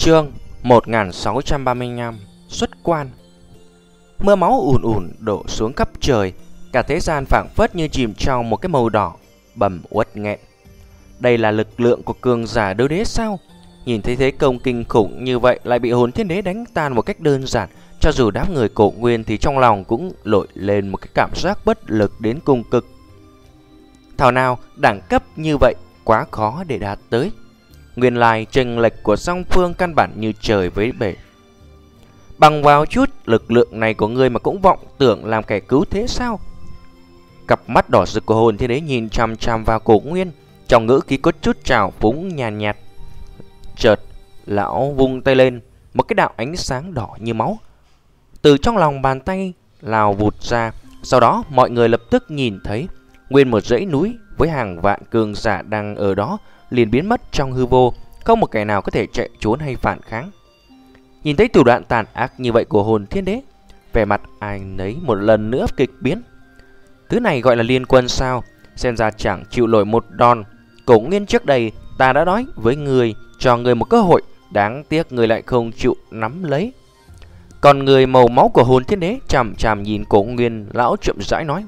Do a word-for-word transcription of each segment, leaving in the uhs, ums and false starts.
Chương một nghìn sáu trăm ba mươi lăm Xuất quan. Mưa máu ùn ùn đổ xuống khắp trời, cả thế gian phảng phất như chìm trong một cái màu đỏ bầm uất nghẹn. Đây là lực lượng của cường giả đấu đế sao? Nhìn thấy thế công kinh khủng như vậy lại bị hồn thiên đế đánh tan một cách đơn giản, cho dù đám người Cổ Nguyên thì trong lòng cũng nổi lên một cái cảm giác bất lực đến cùng cực. Thảo nào đẳng cấp như vậy quá khó để đạt tới. Nguyên lai chênh lệch của song phương căn bản như trời với bể. Bằng vào chút lực lượng này của ngươi mà cũng vọng tưởng làm kẻ cứu thế sao? Cặp mắt đỏ rực của hồn thiên đế nhìn chằm chằm vào Cổ Nguyên, trong ngữ khí có chút trào phúng nhàn nhạt, nhạt. Chợt lão vung tay lên, một cái đạo ánh sáng đỏ như máu từ trong lòng bàn tay lao vụt ra. Sau đó mọi người lập tức nhìn thấy nguyên một dãy núi với hàng vạn cường giả đang ở đó liền biến mất trong hư vô, không một kẻ nào có thể chạy trốn hay phản kháng. Nhìn thấy thủ đoạn tàn ác như vậy của hồn thiên đế, vẻ mặt ai nấy một lần nữa kịch biến. Thứ này gọi là liên quân sao? Xem ra chẳng chịu nổi một đòn. Cổ Nguyên, trước đây ta đã nói với người, cho người một cơ hội, đáng tiếc người lại không chịu nắm lấy. Còn người màu máu của hồn thiên đế chằm chằm nhìn Cổ Nguyên, lão chậm rãi nói: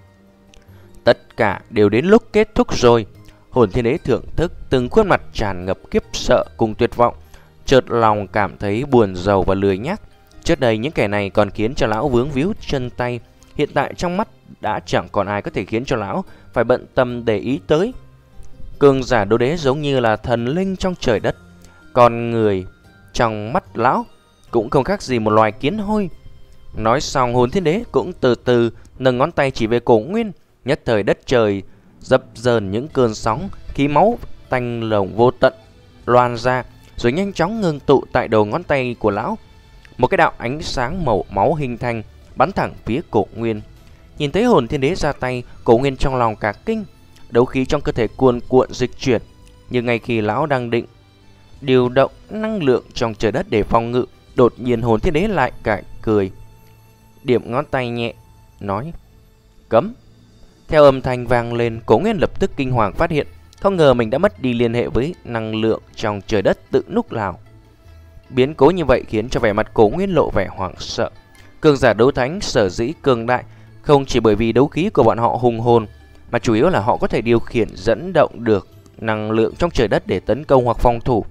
tất cả đều đến lúc kết thúc rồi. Hồn thiên đế thưởng thức từng khuôn mặt tràn ngập kiếp sợ cùng tuyệt vọng, chợt lòng cảm thấy buồn rầu và lười nhác. Trước đây những kẻ này còn khiến cho lão vướng víu chân tay, hiện tại trong mắt đã chẳng còn ai có thể khiến cho lão phải bận tâm để ý tới. Cường giả đấu đế giống như là thần linh trong trời đất, còn người trong mắt lão cũng không khác gì một loài kiến hôi. Nói xong, hồn thiên đế cũng từ từ nâng ngón tay chỉ về Cổ Nguyên. Nhất thời đất trời dập dờn những cơn sóng, khí máu tanh lồng vô tận loan ra, rồi nhanh chóng ngưng tụ tại đầu ngón tay của lão. Một cái đạo ánh sáng màu máu hình thành, bắn thẳng phía Cổ Nguyên. Nhìn thấy hồn thiên đế ra tay, Cổ Nguyên trong lòng cả kinh, đấu khí trong cơ thể cuồn cuộn dịch chuyển. Nhưng ngay khi lão đang định điều động năng lượng trong trời đất để phòng ngự, đột nhiên hồn thiên đế lại cải cười, điểm ngón tay nhẹ nói: cấm. Theo âm thanh vang lên, Cổ Nguyên lập tức kinh hoàng phát hiện, không ngờ mình đã mất đi liên hệ với năng lượng trong trời đất tự lúc nào. Biến cố như vậy khiến cho vẻ mặt Cổ Nguyên lộ vẻ hoảng sợ. Cường giả đấu thánh sở dĩ cường đại không chỉ bởi vì đấu khí của bọn họ hùng hồn, mà chủ yếu là họ có thể điều khiển dẫn động được năng lượng trong trời đất để tấn công hoặc phòng thủ.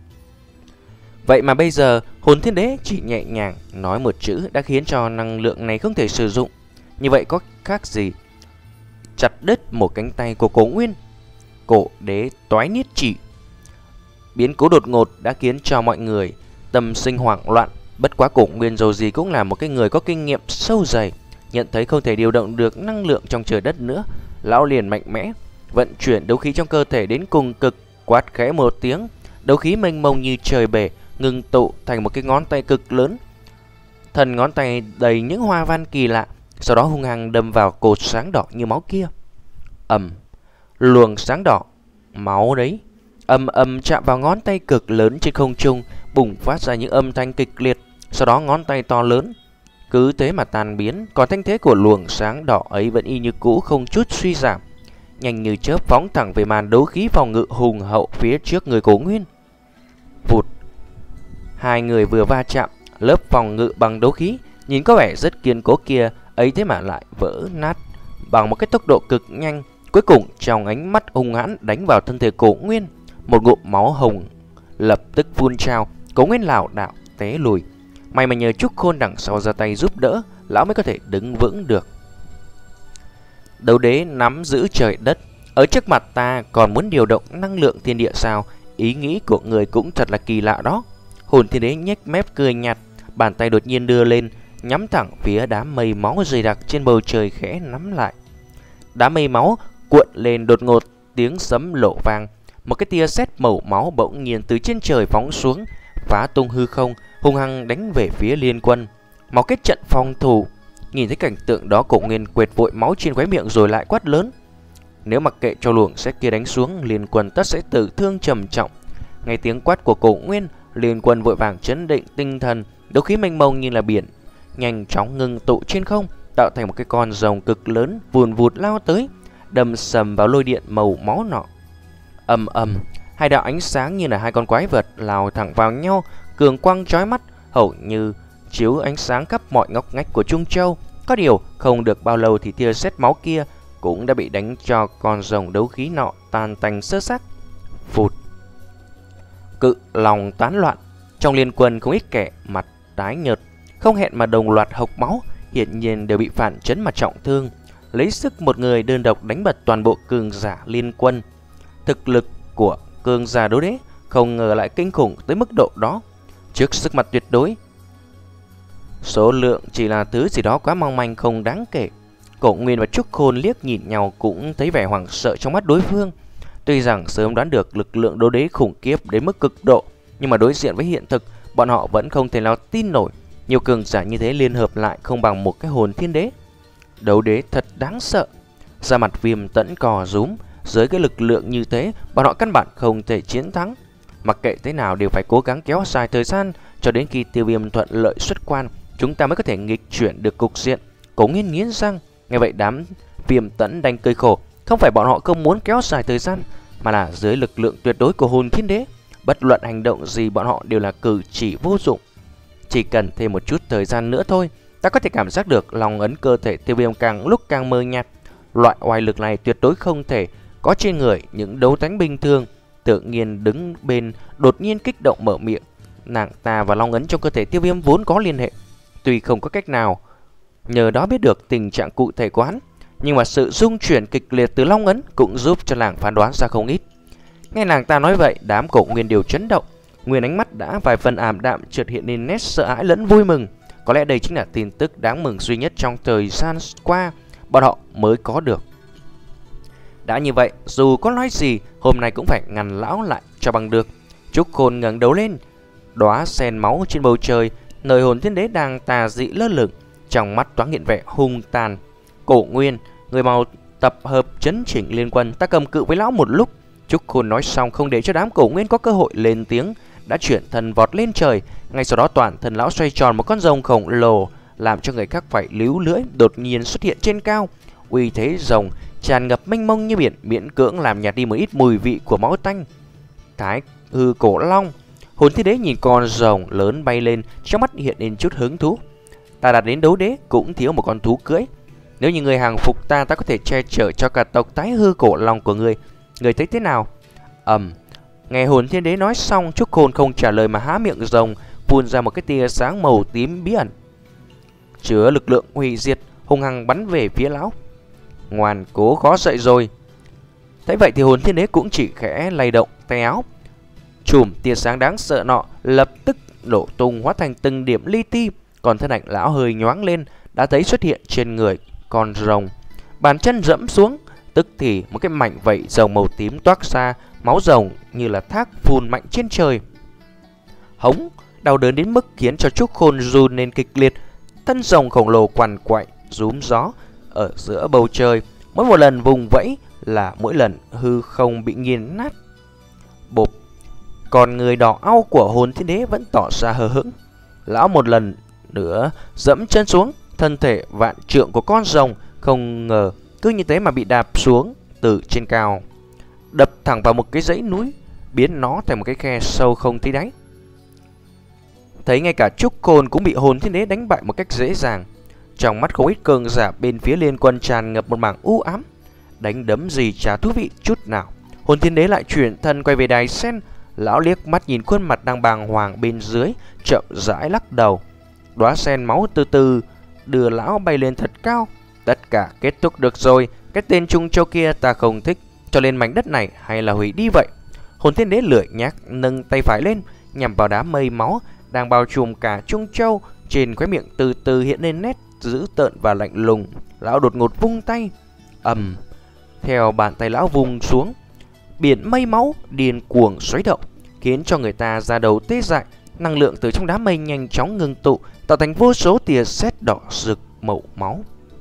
Vậy mà bây giờ hồn thiên đế chỉ nhẹ nhàng nói một chữ đã khiến cho năng lượng này không thể sử dụng. Như vậy có khác gì chặt đứt một cánh tay của Cổ Nguyên? Cổ đế toái niết chỉ. Biến cố đột ngột đã khiến cho mọi người tâm sinh hoảng loạn. Bất quá Cổ Nguyên dù gì cũng là một cái người có kinh nghiệm sâu dày, nhận thấy không thể điều động được năng lượng trong trời đất nữa, lão liền mạnh mẽ vận chuyển đấu khí trong cơ thể đến cùng cực, quát khẽ một tiếng, đấu khí mênh mông như trời bể ngưng tụ thành một cái ngón tay cực lớn. Thần ngón tay đầy những hoa văn kỳ lạ, sau đó hung hăng đâm vào cột sáng đỏ như máu kia. Ầm, luồng sáng đỏ máu đấy ầm ầm chạm vào ngón tay cực lớn trên không trung, bùng phát ra những âm thanh kịch liệt. Sau đó ngón tay to lớn cứ thế mà tan biến, còn thanh thế của luồng sáng đỏ ấy vẫn y như cũ, không chút suy giảm, nhanh như chớp phóng thẳng về màn đấu khí phòng ngự hùng hậu phía trước người Cổ Nguyên. Vụt, hai người vừa va chạm, lớp phòng ngự bằng đấu khí nhìn có vẻ rất kiên cố kia ấy thế mà lại vỡ nát bằng một cái tốc độ cực nhanh. Cuối cùng trong ánh mắt hung hãn đánh vào thân thể Cổ Nguyên, một ngụm máu hồng lập tức phun trào. Cổ Nguyên lảo đảo té lùi. May mà nhờ Trúc Khôn đằng sau ra tay giúp đỡ, lão mới có thể đứng vững được. Đấu đế nắm giữ trời đất, ở trước mặt ta còn muốn điều động năng lượng thiên địa sao? Ý nghĩ của người cũng thật là kỳ lạ đó. Hồn thiên đế nhếch mép cười nhạt, bàn tay đột nhiên đưa lên, nhắm thẳng phía đám mây máu dày đặc trên bầu trời khẽ nắm lại. Đám mây máu cuộn lên đột ngột, tiếng sấm lộ vang, một cái tia sét màu máu bỗng nhiên từ trên trời phóng xuống, phá tung hư không, hung hăng đánh về phía liên quân. Mau kết trận phòng thủ. Nhìn thấy cảnh tượng đó, Cổ Nguyên quệt vội máu trên khóe miệng rồi lại quát lớn: nếu mặc kệ cho luồng sét kia đánh xuống, liên quân tất sẽ tử thương trầm trọng. Nghe tiếng quát của Cổ Nguyên, liên quân vội vàng chấn định tinh thần, đấu khí mênh mông như là biển nhanh chóng ngưng tụ trên không, tạo thành một cái con rồng cực lớn vùn vụt lao tới, đâm sầm vào lôi điện màu máu nọ. Ầm ầm, Hai đạo ánh sáng như là hai con quái vật lao thẳng vào nhau, cường quang chói mắt, hầu như chiếu ánh sáng khắp mọi ngóc ngách của Trung Châu. Có điều không được bao lâu thì tia sét máu kia cũng đã bị đánh cho con rồng đấu khí nọ tan tành sơ xác. Phụt. Cự lòng tán loạn, trong liên quân không ít kẻ mặt tái nhợt, không hẹn mà đồng loạt hộc máu, hiển nhiên đều bị phản chấn mà trọng thương. Lấy sức một người đơn độc đánh bật toàn bộ cường giả liên quân. Thực lực của cường giả đấu đế không ngờ lại kinh khủng tới mức độ đó. Trước sức mặt tuyệt đối, số lượng chỉ là thứ gì đó quá mong manh không đáng kể. Cổ Nguyên và Trúc Khôn liếc nhìn nhau cũng thấy vẻ hoảng sợ trong mắt đối phương. Tuy rằng sớm đoán được lực lượng đấu đế khủng khiếp đến mức cực độ, nhưng mà đối diện với hiện thực, bọn họ vẫn không thể nào tin nổi. Nhiều cường giả như thế liên hợp lại không bằng một cái hồn thiên đế. Đấu đế thật đáng sợ. Da mặt Viêm Tẫn cò rúm. Dưới cái lực lượng như thế, bọn họ căn bản không thể chiến thắng. Mặc kệ thế nào đều phải cố gắng kéo dài thời gian cho đến khi Tiêu Viêm thuận lợi xuất quan, chúng ta mới có thể nghịch chuyển được cục diện. Cố nghiến nghiến răng. Nghe vậy đám Viêm Tẫn đành cười khổ. Không phải bọn họ không muốn kéo dài thời gian, mà là dưới lực lượng tuyệt đối của hồn thiên đế, bất luận hành động gì bọn họ đều là cử chỉ vô dụng. Chỉ cần thêm một chút thời gian nữa thôi, ta có thể cảm giác được lòng ấn cơ thể Tiêu Viêm càng lúc càng mờ nhạt. Loại oai lực này tuyệt đối không thể có trên người những đấu tánh bình thường. Tự nhiên đứng bên đột nhiên kích động mở miệng. Nàng ta và long ấn trong cơ thể Tiêu Viêm vốn có liên hệ, tuy không có cách nào nhờ đó biết được tình trạng cụ thể của hắn, nhưng mà sự rung chuyển kịch liệt từ long ấn cũng giúp cho nàng phán đoán ra không ít. Nghe nàng ta nói vậy, đám Cổ Nguyên đều chấn động. Nguyên ánh mắt đã vài phần ảm đạm, chợt hiện lên nét sợ hãi lẫn vui mừng. Có lẽ đây chính là tin tức đáng mừng duy nhất trong thời gian qua bọn họ mới có được. Đã như vậy, dù có nói gì, hôm nay cũng phải ngăn lão lại cho bằng được. Trúc Khôn ngẩng đầu lên, đóa sen máu trên bầu trời, nơi hồn thiên đế đang tà dị lơ lửng, trong mắt toáng hiện vẻ hung tàn. Cổ Nguyên, người mau tập hợp chấn chỉnh liên quân, ta cầm cự với lão một lúc. Trúc Khôn nói xong không để cho đám Cổ Nguyên có cơ hội lên tiếng, đã chuyển thân vọt lên trời. Ngay sau đó toàn thân lão xoay tròn một con rồng khổng lồ, làm cho người khác phải líu lưỡi, đột nhiên xuất hiện trên cao. Uy thế rồng tràn ngập mênh mông như biển, miễn cưỡng làm nhạt đi một ít mùi vị của máu tanh. Thái hư cổ long. Hồn thiên đế nhìn con rồng lớn bay lên, trong mắt hiện lên chút hứng thú. Ta đạt đến đấu đế cũng thiếu một con thú cưỡi. Nếu như người hàng phục ta, ta có thể che chở cho cả tộc Thái hư cổ long của người. Người thấy thế nào? Ầm. Um, nghe hồn thiên đế nói xong, Trúc Khôn không trả lời mà há miệng rồng, phun ra một cái tia sáng màu tím bí ẩn, chứa lực lượng hủy diệt, hung hăng bắn về phía lão. Ngoan cố khó dậy rồi. Thấy vậy thì hồn thiên đế cũng chỉ khẽ lay động tay áo, chùm tia sáng đáng sợ nọ lập tức nổ tung hóa thành từng điểm li ti. Còn thân ảnh lão hơi nhoáng lên, đã thấy xuất hiện trên người con rồng. Bàn chân dẫm xuống, tức thì một cái mảnh vảy rồng màu tím toát ra, máu rồng như là thác phun mạnh trên trời. Hống, đau đớn đến mức khiến cho Trúc Khôn run lên kịch liệt. Thân rồng khổng lồ quằn quại rúm gió ở giữa bầu trời, mỗi một lần vùng vẫy là mỗi lần hư không bị nghiền nát. Bộp. Còn người đỏ au của hồn thiên đế vẫn tỏ ra hờ hững. Lão một lần nữa dẫm chân xuống, thân thể vạn trượng của con rồng không ngờ cứ như thế mà bị đạp xuống từ trên cao, đập thẳng vào một cái dãy núi, biến nó thành một cái khe sâu không thấy đáy. Thấy ngay cả Trúc Khôn cũng bị hồn thiên đế đánh bại một cách dễ dàng, trong mắt không ít cường giả bên phía liên quân tràn ngập một mảng u ám. Đánh đấm gì chả thú vị chút nào. Hồn thiên đế lại chuyển thân quay về đài sen. Lão liếc mắt nhìn khuôn mặt đang bàng hoàng bên dưới, chậm rãi lắc đầu. Đóa sen máu từ từ đưa lão bay lên thật cao. Tất cả kết thúc được rồi. Cái tên Trung Châu kia ta không thích, cho nên mảnh đất này hay là hủy đi vậy. Hồn thiên đế lười nhác nâng tay phải lên, nhằm vào đám mây máu đang bao trùm cả Trung Châu. Trên khóe miệng từ từ hiện lên nét dữ tợn và lạnh lùng. Lão đột ngột vung tay. Ầm. Theo bàn tay lão vung xuống, biển mây máu điên cuồng xoáy động, khiến cho người ta ra đầu tê dại. Năng lượng từ trong đám mây nhanh chóng ngưng tụ, tạo thành vô số tia sét đỏ rực màu máu.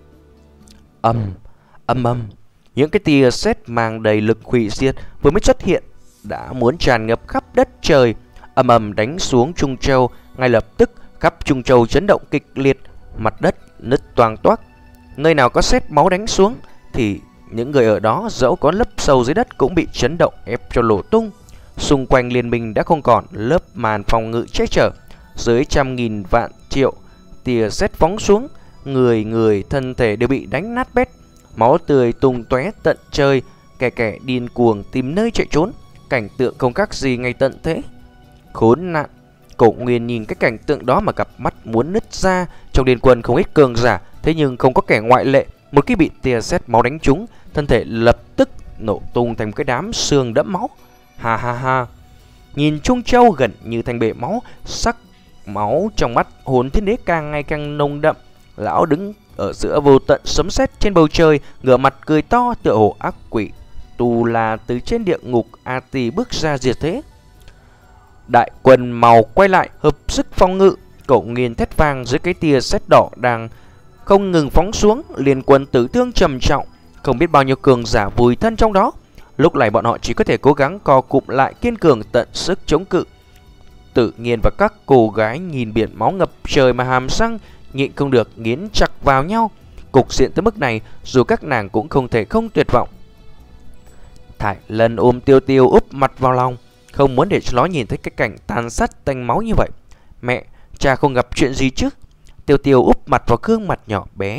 Ầm, ầm ầm. Những cái tia sét mang đầy lực hủy diệt vừa mới xuất hiện đã muốn tràn ngập khắp đất trời, ầm ầm đánh xuống Trung Châu. Ngay lập tức khắp Trung Châu chấn động kịch liệt, mặt đất nứt toang toác. Nơi nào có sét máu đánh xuống thì những người ở đó dẫu có lấp sâu dưới đất cũng bị chấn động ép cho nổ tung. Xung quanh liên minh đã không còn lớp màn phòng ngự che chở. Dưới trăm nghìn vạn triệu tia sét phóng xuống, người người thân thể đều bị đánh nát bét, máu tươi tung tóe tận trời, kẻ kẻ điên cuồng tìm nơi chạy trốn. Cảnh tượng không khác gì ngày tận thế. Khốn nạn! Cổ Nguyên nhìn cái cảnh tượng đó mà cặp mắt muốn nứt ra. Trong liên quân không ít cường giả, thế nhưng không có kẻ ngoại lệ. Một khi bị tia sét máu đánh trúng, thân thể lập tức nổ tung thành một cái đám xương đẫm máu. Ha ha ha! Nhìn Trung Châu gần như thành bể máu, sắc máu trong mắt Hồn Thiên Đế càng ngày càng nồng đậm. Lão đứng ở giữa vô tận sấm sét trên bầu trời, ngửa mặt cười to tựa hồ ác quỷ Tu La từ trên địa ngục A Tỳ bước ra diệt thế. Đại quân màu quay lại hợp sức phòng ngự. Cổ Nguyên thét vang dưới cái tia sét đỏ đang không ngừng phóng xuống. Liên quân tử thương trầm trọng, không biết bao nhiêu cường giả vùi thân trong đó. Lúc này bọn họ chỉ có thể cố gắng co cụm lại, kiên cường tận sức chống cự. Tự nhiên và các cô gái nhìn biển máu ngập trời mà hàm răng nhịn không được nghiến chặt vào nhau. Cục diện tới mức này, dù các nàng cũng không thể không tuyệt vọng. Thải Lân ôm Tiêu Tiêu úp mặt vào lòng, không muốn để cho nó nhìn thấy cái cảnh tàn sát tanh máu như vậy. Mẹ, cha không gặp chuyện gì chứ? Tiêu Tiêu úp mặt vào gương mặt nhỏ bé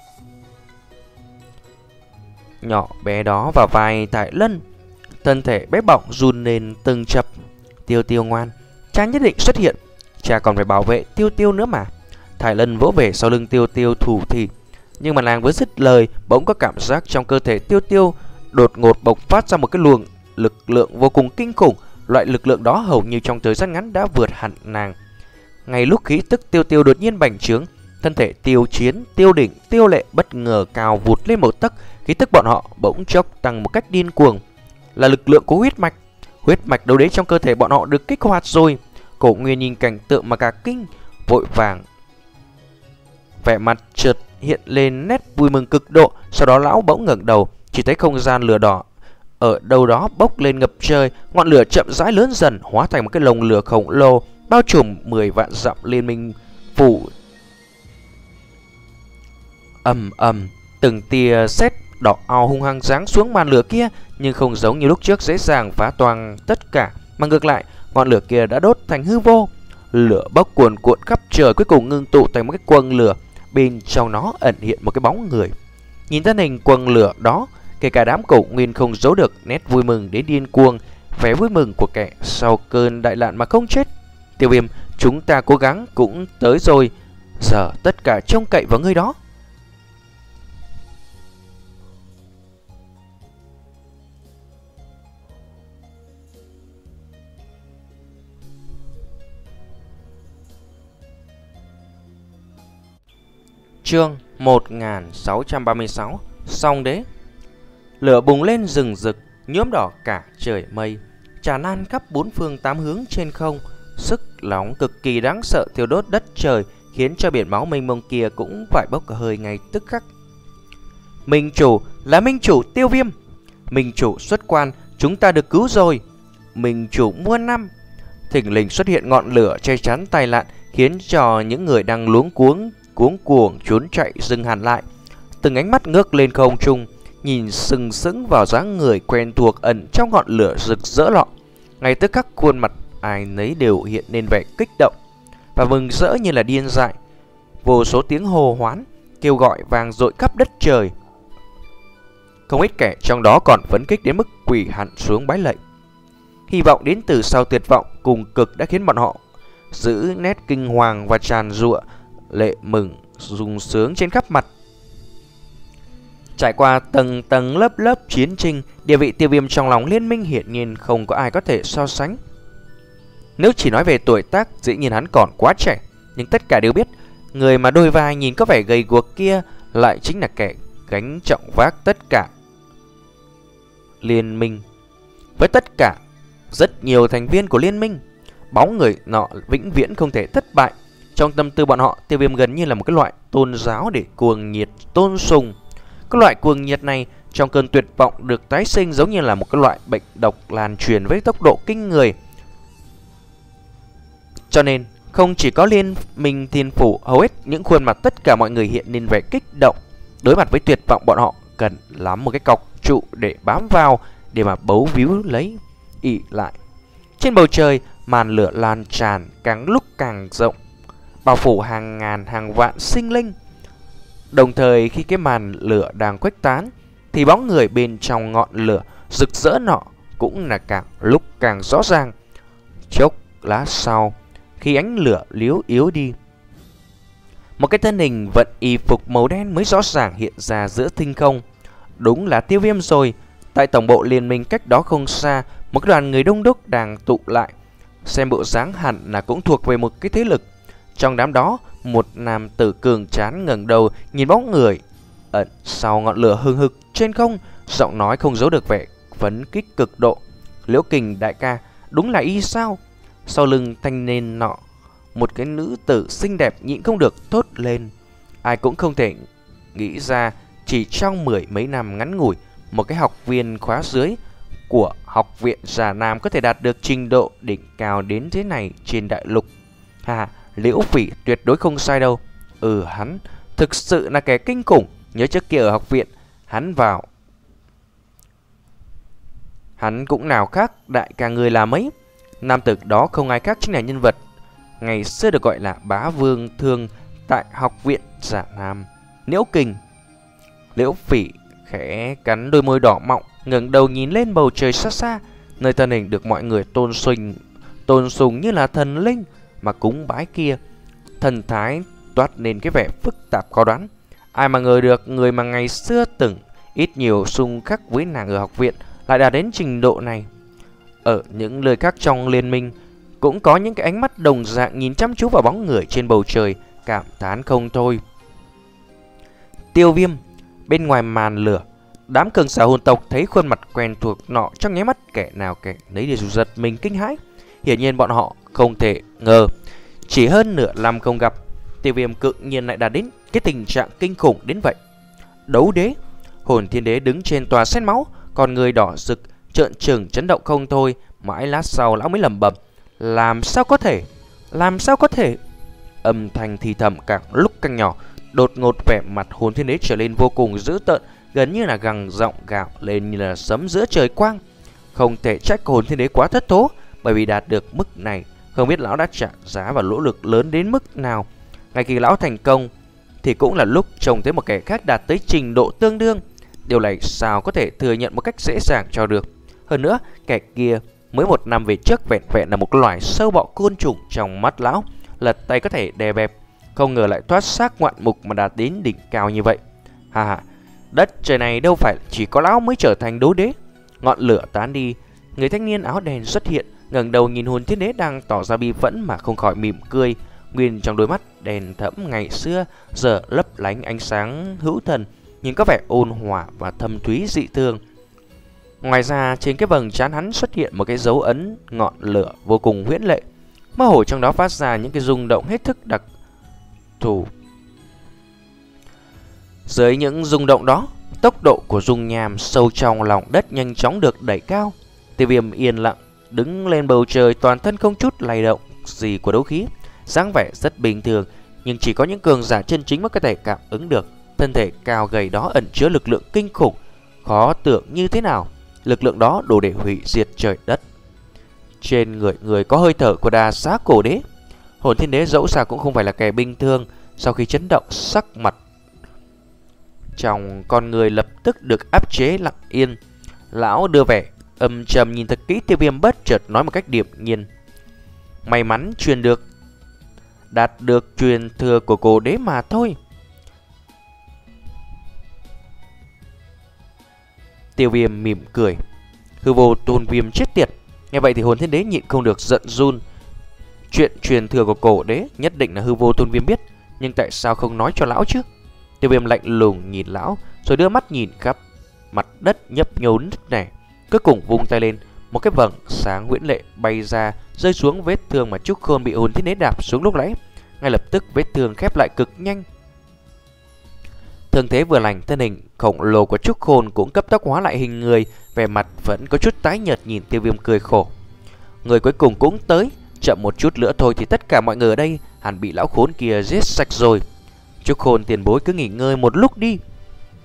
Nhỏ bé đó vào vai Thải Lân, thân thể bé bỏng run lên từng chập. Tiêu Tiêu ngoan, cha nhất định xuất hiện, cha còn phải bảo vệ Tiêu Tiêu nữa mà. Thải Lân vỗ về sau lưng Tiêu Tiêu thủ thỉ. Nhưng mà nàng vừa dứt lời, bỗng có cảm giác trong cơ thể Tiêu Tiêu đột ngột bộc phát ra một cái luồng lực lượng vô cùng kinh khủng. Loại lực lượng đó hầu như trong thời gian ngắn đã vượt hẳn nàng. Ngay lúc khí tức Tiêu Tiêu đột nhiên bành trướng, thân thể Tiêu Chiến, Tiêu Đỉnh, Tiêu Lệ bất ngờ cao vụt lên một tấc. Khí tức bọn họ bỗng chốc tăng một cách điên cuồng, là lực lượng của huyết mạch. Huyết mạch đâu đấy trong cơ thể bọn họ được kích hoạt rồi. Cổ Nguyên nhìn cảnh tượng mà cả kinh, vội vàng vẻ mặt chợt hiện lên nét vui mừng cực độ. Sau đó lão bỗng ngẩng đầu, chỉ thấy không gian lửa đỏ ở đâu đó bốc lên ngập trời. Ngọn lửa chậm rãi lớn dần, hóa thành một cái lồng lửa khổng lồ bao trùm mười vạn dặm liên minh phủ. Ầm ầm, từng tia sét đỏ ao hung hăng giáng xuống màn lửa kia, nhưng không giống như lúc trước dễ dàng phá toang tất cả, mà ngược lại, ngọn lửa kia đã đốt thành hư vô. Lửa bốc cuồn cuộn khắp trời, cuối cùng ngưng tụ thành một cái quầng lửa, bên trong nó ẩn hiện một cái bóng người. Nhìn thân hình quầng lửa đó, kể cả đám Cổ Nguyên không giấu được nét vui mừng đến điên cuồng, vẻ vui mừng của kẻ sau cơn đại nạn mà không chết. Tiêu Viêm, chúng ta cố gắng cũng tới rồi, giờ tất cả trông cậy vào ngươi đó. Chương một nghìn sáu trăm ba mươi sáu. Song Đế. Lửa bùng lên rừng rực, nhuốm đỏ cả trời mây, tràn lan khắp bốn phương tám hướng trên không. Sức nóng cực kỳ đáng sợ thiêu đốt đất trời, khiến cho biển máu mênh mông kia cũng phải bốc hơi ngay tức khắc. Minh chủ, là Minh chủ Tiêu Viêm. Minh chủ xuất quan, chúng ta được cứu rồi. Minh chủ muôn năm. Thình lình xuất hiện ngọn lửa che chắn tai nạn, khiến cho những người đang luống cuống cuống cuồng trốn chạy dừng hẳn lại. Từng ánh mắt ngước lên không trung, nhìn sừng sững vào dáng người quen thuộc ẩn trong ngọn lửa rực rỡ lọ. Ngay tức khắc khuôn mặt ai nấy đều hiện lên vẻ kích động và mừng rỡ như là điên dại. Vô số tiếng hô hoán kêu gọi vang dội khắp đất trời. Không ít kẻ trong đó còn phấn khích đến mức quỳ hẳn xuống bái lạy. Hy vọng đến từ sau tuyệt vọng cùng cực đã khiến bọn họ giữ nét kinh hoàng và tràn rụa lệ mừng sung sướng trên khắp mặt. Trải qua tầng tầng lớp lớp chiến tranh, địa vị Tiêu Viêm trong lòng liên minh hiển nhiên không có ai có thể so sánh. Nếu chỉ nói về tuổi tác, dĩ nhiên hắn còn quá trẻ, nhưng tất cả đều biết, người mà đôi vai nhìn có vẻ gầy guộc kia lại chính là kẻ gánh trọng vác tất cả liên minh. Với tất cả rất nhiều thành viên của liên minh, bóng người nọ vĩnh viễn không thể thất bại. Trong tâm tư bọn họ, Tiêu Viêm gần như là một cái loại tôn giáo để cuồng nhiệt tôn sùng. Cái loại cuồng nhiệt này trong cơn tuyệt vọng được tái sinh, giống như là một cái loại bệnh độc lan truyền với tốc độ kinh người. Cho nên không chỉ có liên minh thiên phủ, hầu hết những khuôn mặt tất cả mọi người hiện lên vẻ kích động. Đối mặt với tuyệt vọng, bọn họ cần lắm một cái cọc trụ để bám vào, để mà bấu víu lấy ỷ lại. Trên bầu trời, màn lửa lan tràn càng lúc càng rộng, bao phủ hàng ngàn hàng vạn sinh linh. Đồng thời khi cái màn lửa đang khuếch tán thì bóng người bên trong ngọn lửa rực rỡ nọ cũng là càng lúc càng rõ ràng. Chốc lát sau, khi ánh lửa liếu yếu đi, một cái thân hình vận y phục màu đen mới rõ ràng hiện ra giữa thinh không. Đúng là Tiêu Viêm rồi. Tại tổng bộ liên minh cách đó không xa, một cái đoàn người đông đúc đang tụ lại. Xem bộ dáng hẳn là cũng thuộc về một cái thế lực. Trong đám đó, một nam tử cường tráng ngẩng đầu nhìn bóng người ẩn sau ngọn lửa hừng hực trên không, giọng nói không giấu được vẻ phấn kích cực độ. Liễu Kình đại ca, đúng là y sao? Sau lưng thanh niên nọ, một cái nữ tử xinh đẹp nhịn không được thốt lên. Ai cũng không thể nghĩ ra chỉ trong mười mấy năm ngắn ngủi, một cái học viên khóa dưới của học viện Già Nam có thể đạt được trình độ đỉnh cao đến thế này trên đại lục. Hà, Liễu Phỉ tuyệt đối không sai đâu. Ừ, hắn thực sự là kẻ kinh khủng. Nhớ trước kia ở học viện, hắn vào Hắn cũng nào khác đại ca người là mấy. Nam tử đó không ai khác chính là nhân vật ngày xưa được gọi là Bá Vương Thương tại học viện Già Nam, Liễu Kình. Liễu Phỉ khẽ cắn đôi môi đỏ mọng, ngẩng đầu nhìn lên bầu trời xa xa, nơi thân hình được mọi người tôn sùng tôn sùng như là thần linh mà cúng bái kia. Thần thái toát nên cái vẻ phức tạp khó đoán. Ai mà ngờ được người mà ngày xưa từng ít nhiều xung khắc với nàng ở học viện lại đạt đến trình độ này. Ở những lời khác trong liên minh cũng có những cái ánh mắt đồng dạng nhìn chăm chú vào bóng người trên bầu trời, cảm thán không thôi. Tiêu Viêm. Bên ngoài màn lửa, đám cường giả hồn tộc thấy khuôn mặt quen thuộc nọ trong nháy mắt kẻ nào kẻ nấy đều giật mình kinh hãi. Hiển nhiên bọn họ không thể ngờ chỉ hơn nửa năm không gặp, Tiêu Viêm cự nhiên lại đạt đến cái tình trạng kinh khủng đến vậy. Đấu đế. Hồn Thiên Đế đứng trên tòa xét máu, còn người đỏ rực trợn trừng chấn động không thôi. Mãi lát sau lão mới lẩm bẩm, làm sao có thể, làm sao có thể. Âm thanh thì thầm càng lúc càng nhỏ. Đột ngột vẻ mặt Hồn Thiên Đế trở lên vô cùng dữ tợn, gần như là gằn giọng gào lên như là sấm giữa trời quang. Không thể trách Hồn Thiên Đế quá thất thố, bởi vì đạt được mức này, không biết lão đã trả giá và nỗ lực lớn đến mức nào. Ngay khi lão thành công thì cũng là lúc trông thấy một kẻ khác đạt tới trình độ tương đương. Điều này sao có thể thừa nhận một cách dễ dàng cho được. Hơn nữa, kẻ kia mới một năm về trước vẹn vẹn là một loài sâu bọ côn trùng trong mắt lão, lật tay có thể đè bẹp. Không ngờ lại thoát xác ngoạn mục mà đạt đến đỉnh cao như vậy. Hà hà, đất trời này đâu phải chỉ có lão mới trở thành đấu đế. Ngọn lửa tán đi, người thanh niên áo đen xuất hiện, ngẩng đầu nhìn Hồn Thiên Đế đang tỏ ra bi phẫn mà không khỏi mỉm cười. Nguyên trong đôi mắt đèn thẫm ngày xưa giờ lấp lánh ánh sáng hữu thần, nhìn có vẻ ôn hòa và thâm thúy dị thường. Ngoài ra trên cái vầng trán hắn xuất hiện một cái dấu ấn ngọn lửa vô cùng huyễn lệ, mơ hồ trong đó phát ra những cái rung động hết thức đặc thù. Dưới những rung động đó, tốc độ của dung nham sâu trong lòng đất nhanh chóng được đẩy cao. Tiêu Viêm yên lặng đứng lên bầu trời, toàn thân không chút lay động gì của đấu khí, dáng vẻ rất bình thường, nhưng chỉ có những cường giả chân chính mới có thể cảm ứng được. Thân thể cao gầy đó ẩn chứa lực lượng kinh khủng, khó tưởng như thế nào. Lực lượng đó đủ để hủy diệt trời đất. Trên người người có hơi thở của Đa Xá Cổ Đế. Hồn Thiên Đế dẫu sao cũng không phải là kẻ bình thường. Sau khi chấn động, sắc mặt trong con người lập tức được áp chế lặng yên. Lão đưa vẻ âm trầm nhìn thật kỹ Tiêu Viêm, bất chợt nói một cách điềm nhiên, may mắn truyền được đạt được truyền thừa của Cổ Đế mà thôi. Tiêu Viêm mỉm cười, hư vô tôn viêm chết tiệt. Nghe vậy thì Hồn Thiên Đế nhịn không được giận run. Chuyện truyền thừa của Cổ Đế nhất định là hư vô tôn viêm biết, nhưng tại sao không nói cho lão chứ? Tiêu Viêm lạnh lùng nhìn lão, rồi đưa mắt nhìn khắp mặt đất nhấp nhô nứt nẻ. Cuối cùng vung tay lên, một cái vầng sáng huyễn lệ bay ra, rơi xuống vết thương mà Trúc Khôn bị Hồn Thiên Đế đạp xuống lúc nãy. Ngay lập tức vết thương khép lại cực nhanh. Thương thế vừa lành, thân hình khổng lồ của Trúc Khôn cũng cấp tốc hóa lại hình người, vẻ mặt vẫn có chút tái nhợt nhìn Tiêu Viêm cười khổ. Người cuối cùng cũng tới, chậm một chút nữa thôi thì tất cả mọi người ở đây hẳn bị lão khốn kia giết sạch rồi. Trúc Khôn tiền bối cứ nghỉ ngơi một lúc đi.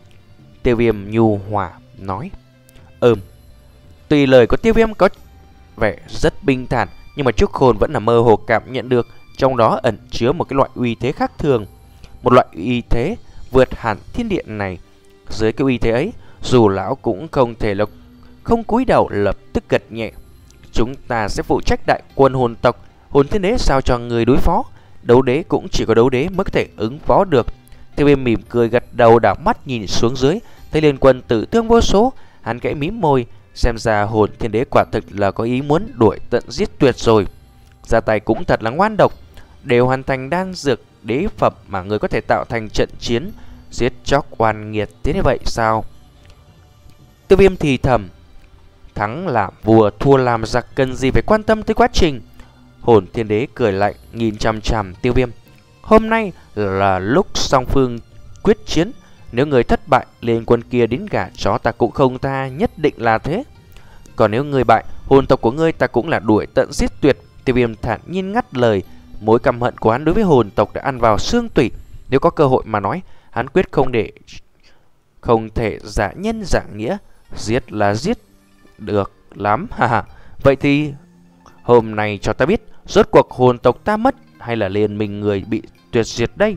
Tiêu Viêm nhu hòa nói. Ừm. Tùy lời của Tiêu Viêm có vẻ rất bình thản, nhưng mà Trúc Khôn vẫn là mơ hồ cảm nhận được trong đó ẩn chứa một cái loại uy thế khác thường, một loại uy thế vượt hẳn thiên địa này. Dưới cái uy thế ấy, dù lão cũng không thể là không cúi đầu, lập tức gật nhẹ. Chúng ta sẽ phụ trách đại quân hồn tộc, hồn thiên đế sao cho người đối phó. Đấu đế cũng chỉ có đấu đế mới có thể ứng phó được. Tiêu Viêm mỉm cười gật đầu, đảo mắt nhìn xuống dưới, thấy liên quân tử thương vô số. Hắn khẽ mím môi, xem ra hồn thiên đế quả thực là có ý muốn đuổi tận giết tuyệt rồi. Ra tay cũng thật là ngoan độc, đều hoàn thành đan dược đế phẩm mà người có thể tạo thành trận chiến giết chóc oan nghiệt thế như vậy sao? Tiêu Viêm thì thầm, thắng làm vua, thua làm giặc, cần gì phải quan tâm tới quá trình. Hồn thiên đế cười lạnh nhìn chằm chằm Tiêu Viêm. Hôm nay là lúc song phương quyết chiến, nếu người thất bại, liên quân kia đến gà chó ta cũng không tha, nhất định là thế. Còn nếu người bại, hồn tộc của ngươi ta cũng là đuổi tận giết tuyệt. Tiêu Viêm thản nhiên ngắt lời, mối căm hận của hắn đối với hồn tộc đã ăn vào xương tủy. Nếu có cơ hội mà nói, hắn quyết không để không thể giả nhân giả nghĩa, giết là giết được lắm. Ha vậy thì hôm nay cho ta biết, rốt cuộc hồn tộc ta mất hay là liên minh người bị tuyệt diệt đây?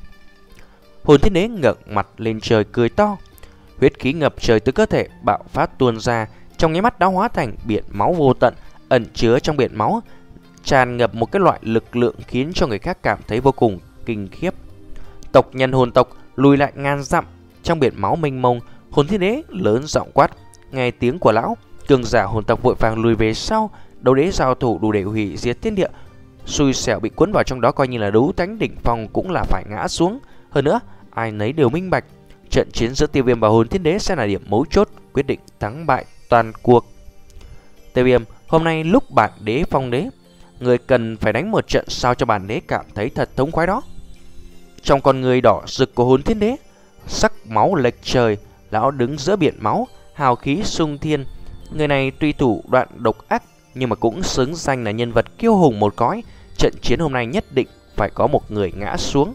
Hồn thiên đế ngẩng mặt lên trời cười to, huyết khí ngập trời từ cơ thể bạo phát tuôn ra, trong nháy mắt đã hóa thành biển máu vô tận. Ẩn chứa trong biển máu tràn ngập một cái loại lực lượng khiến cho người khác cảm thấy vô cùng kinh khiếp. Tộc nhân hồn tộc lùi lại ngàn dặm. Trong biển máu mênh mông, hồn thiên đế lớn giọng quát. Nghe tiếng của lão, cường giả hồn tộc vội vàng lùi về sau. Đấu đế giao thủ đủ để hủy diệt thiên địa, xui xẻo bị cuốn vào trong đó, coi như là đấu thánh đỉnh phong cũng là phải ngã xuống. Hơn nữa, ai nấy đều minh bạch, trận chiến giữa Tiêu Viêm và hồn thiên đế sẽ là điểm mấu chốt quyết định thắng bại toàn cuộc. Tiêu Viêm, hôm nay lúc bản đế phong đế, người cần phải đánh một trận sao cho bản đế cảm thấy thật thống khoái đó. Trong con người đỏ rực của hồn thiên đế, sắc máu lệch trời, lão đứng giữa biển máu, hào khí sung thiên. Người này tuy thủ đoạn độc ác, nhưng mà cũng xứng danh là nhân vật kiêu hùng một cõi. Trận chiến hôm nay nhất định phải có một người ngã xuống.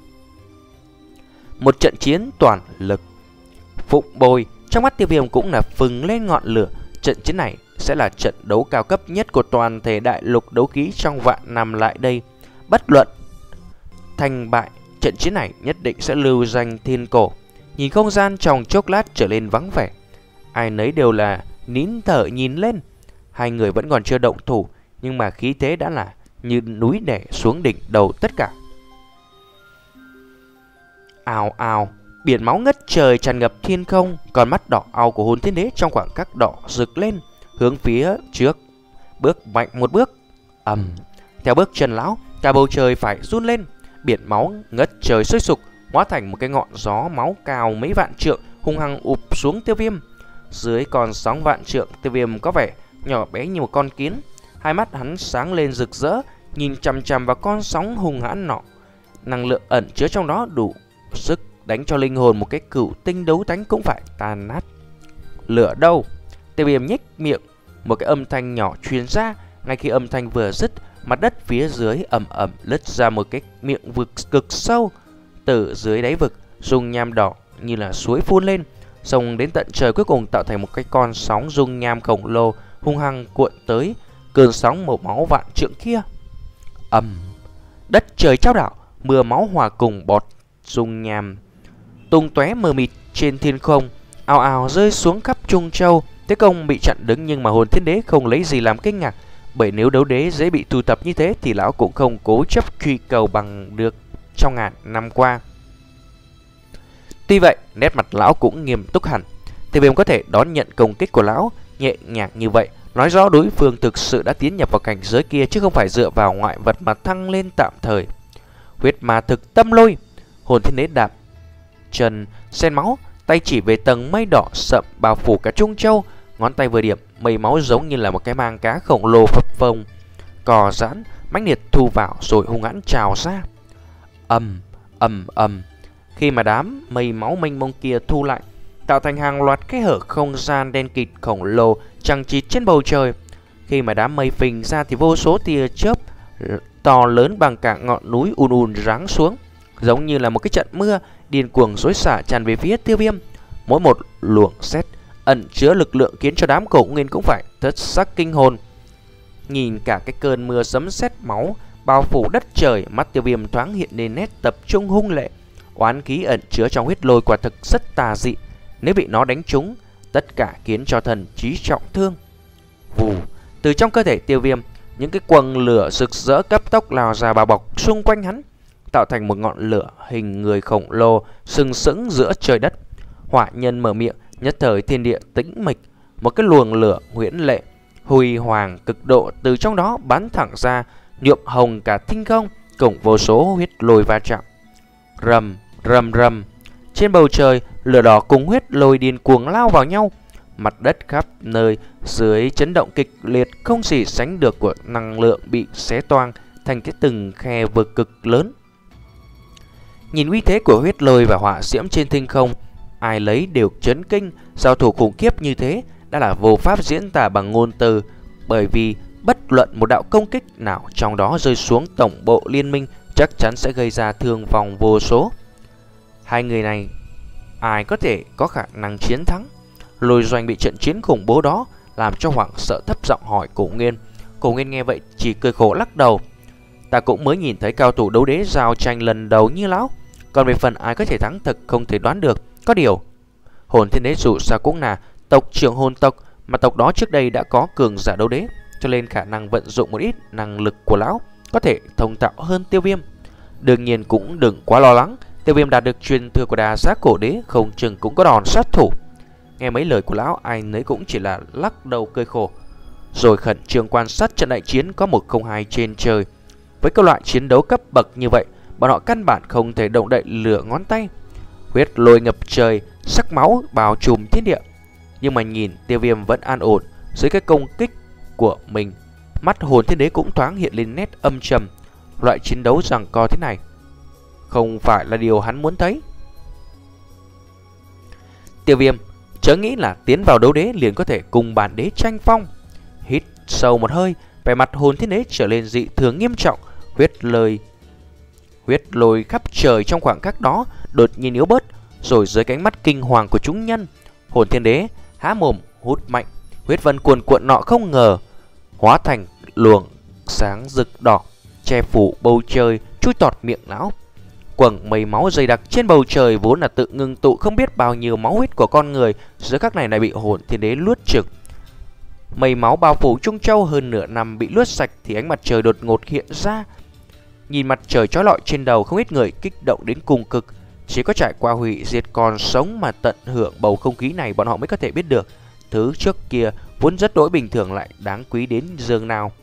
Một trận chiến toàn lực. Phụng bồi, trong mắt Tiêu Viêm cũng là phừng lên ngọn lửa. Trận chiến này sẽ là trận đấu cao cấp nhất của toàn thể đại lục đấu khí trong vạn năm lại đây. Bất luận thành bại, trận chiến này nhất định sẽ lưu danh thiên cổ. Nhìn không gian trong chốc lát trở nên vắng vẻ, ai nấy đều là nín thở nhìn lên. Hai người vẫn còn chưa động thủ, nhưng mà khí thế đã là như núi đè xuống đỉnh đầu tất cả. Ào ào, biển máu ngất trời tràn ngập thiên không. Còn mắt đỏ ao của hồn thiên đế trong khoảng khắc đỏ rực lên, hướng phía trước bước mạnh một bước. ầm um, theo bước chân lão, cả bầu trời phải run lên. Biển máu ngất trời sôi sục, hóa thành một cái ngọn gió máu cao mấy vạn trượng, hung hăng ụp xuống Tiêu Viêm. Dưới con sóng vạn trượng, Tiêu Viêm có vẻ nhỏ bé như một con kiến. Hai mắt hắn sáng lên rực rỡ, nhìn chằm chằm vào con sóng hung hãn nọ. Năng lượng ẩn chứa trong đó đủ sức đánh cho linh hồn một cái cửu tinh đấu thánh cũng phải tan nát. Lửa đâu? Tiêu Viêm nhếch miệng, một cái âm thanh nhỏ truyền ra. Ngay khi âm thanh vừa dứt, mặt đất phía dưới ẩm ẩm lứt ra một cái miệng vực cực sâu. Từ dưới đáy vực, dung nham đỏ như là suối phun lên, xông đến tận trời, cuối cùng tạo thành một cái con sóng dung nham khổng lồ hung hăng cuộn tới cơn sóng màu máu vạn trượng kia. Ầm, đất trời chao đảo, mưa máu hòa cùng bọt dung nham tung tóe mờ mịt trên thiên không, ào ào rơi xuống khắp Trung Châu. Thế công bị chặn đứng, nhưng mà hồn thiên đế không lấy gì làm kinh ngạc, bởi nếu đấu đế dễ bị thu thập như thế thì lão cũng không cố chấp truy cầu bằng được trong ngàn năm qua. Tuy vậy, nét mặt lão cũng nghiêm túc hẳn. Tiêu Viêm có thể đón nhận công kích của lão nhẹ nhàng như vậy, nói rõ đối phương thực sự đã tiến nhập vào cảnh giới kia, chứ không phải dựa vào ngoại vật mà thăng lên tạm thời. Huyết ma thực tâm lôi. Hồn thiên đế đạp chân xen máu, tay chỉ về tầng mây đỏ sậm bao phủ cả Trung Châu. Ngón tay vừa điểm, mây máu giống như là một cái mang cá khổng lồ phập phồng, cò giãn mãnh liệt thu vào rồi hung hãn trào ra. Ầm ầm ầm. Khi mà đám mây máu mênh mông kia thu lại, tạo thành hàng loạt cái hở không gian đen kịt khổng lồ chằng chịt trên bầu trời. Khi mà đám mây phình ra thì vô số tia chớp to lớn bằng cả ngọn núi ùn ùn giáng xuống, giống như là một cái trận mưa điên cuồng xối xả tràn về phía Tiêu Viêm. Mỗi một luồng sét ẩn chứa lực lượng khiến cho đám cổ nguyên cũng phải thất sắc kinh hồn. Nhìn cả cái cơn mưa sấm sét máu bao phủ đất trời, mắt Tiêu Viêm thoáng hiện lên nét tập trung hung lệ. Oán khí ẩn chứa trong huyết lôi quả thực rất tà dị, nếu bị nó đánh trúng, tất cả khiến cho thần trí trọng thương. Vù, từ trong cơ thể Tiêu Viêm, những cái quầng lửa rực rỡ cấp tốc lao ra bao bọc xung quanh hắn, tạo thành một ngọn lửa hình người khổng lồ sừng sững giữa trời đất. Hỏa nhân mở miệng, nhất thời thiên địa tĩnh mịch, một cái luồng lửa huyễn lệ huy hoàng cực độ từ trong đó bắn thẳng ra, nhuộm hồng cả thinh không, cùng vô số huyết lôi va chạm. Rầm rầm rầm, trên bầu trời lửa đỏ cùng huyết lôi điên cuồng lao vào nhau, mặt đất khắp nơi dưới chấn động kịch liệt không gì sánh được của năng lượng bị xé toang thành cái từng khe vực cực lớn. Nhìn uy thế của huyết lôi và hỏa diễm trên thinh không, ai lấy đều chấn kinh. Giao thủ khủng khiếp như thế đã là vô pháp diễn tả bằng ngôn từ, bởi vì bất luận một đạo công kích nào trong đó rơi xuống tổng bộ liên minh chắc chắn sẽ gây ra thương vong vô số. Hai người này ai có thể có khả năng chiến thắng? Lôi Doanh bị trận chiến khủng bố đó làm cho hoảng sợ, thấp giọng hỏi Cổ Nguyên. Cổ Nguyên nghe vậy chỉ cười khổ lắc đầu. Ta cũng mới nhìn thấy cao thủ đấu đế giao tranh lần đầu như lão, còn về phần ai có thể thắng thật không thể đoán được. Có điều Hồn Thiên Đế dù sao cũng là tộc trưởng hồn tộc, mà tộc đó trước đây đã có cường giả đấu đế, cho nên khả năng vận dụng một ít năng lực của lão có thể thông thạo hơn Tiêu Viêm. Đương nhiên cũng đừng quá lo lắng, Tiêu Viêm đạt được truyền thừa của Đà Giá Cổ Đế, không chừng cũng có đòn sát thủ. Nghe mấy lời của lão, ai nấy cũng chỉ là lắc đầu cười khổ, rồi khẩn trương quan sát trận đại chiến có một không hai trên trời. Với các loại chiến đấu cấp bậc như vậy, bọn họ căn bản không thể động đậy lửa ngón tay. Huyết lôi ngập trời, sắc máu bao trùm thiên địa, nhưng mà nhìn Tiêu Viêm vẫn an ổn dưới cái công kích của mình. Mắt Hồn Thiên Đế cũng thoáng hiện lên nét âm trầm. Loại chiến đấu giằng co thế này không phải là điều hắn muốn thấy. Tiêu Viêm chớ nghĩ là tiến vào đấu đế liền có thể cùng bản đế tranh phong. Hít sâu một hơi, vẻ mặt Hồn Thiên Đế trở lên dị thường nghiêm trọng. Huyết lôi Huyết lôi khắp trời trong khoảng khắc đó đột nhiên yếu bớt, rồi dưới cái ánh mắt kinh hoàng của chúng nhân, Hồn Thiên Đế há mồm hút mạnh, huyết vân cuồn cuộn nọ không ngờ hóa thành luồng sáng rực đỏ che phủ bầu trời, chui tọt miệng lão. Quầng mây máu dày đặc trên bầu trời vốn là tự ngưng tụ không biết bao nhiêu máu huyết của con người, giữa các này lại bị Hồn Thiên Đế luốt trực. Mây máu bao phủ Trung Châu hơn nửa năm bị luốt sạch thì ánh mặt trời đột ngột hiện ra. Nhìn mặt trời chói lọi trên đầu, không ít người kích động đến cùng cực. Chỉ có trải qua hủy diệt còn sống mà tận hưởng bầu không khí này, bọn họ mới có thể biết được thứ trước kia vốn rất đỗi bình thường lại đáng quý đến giường nào.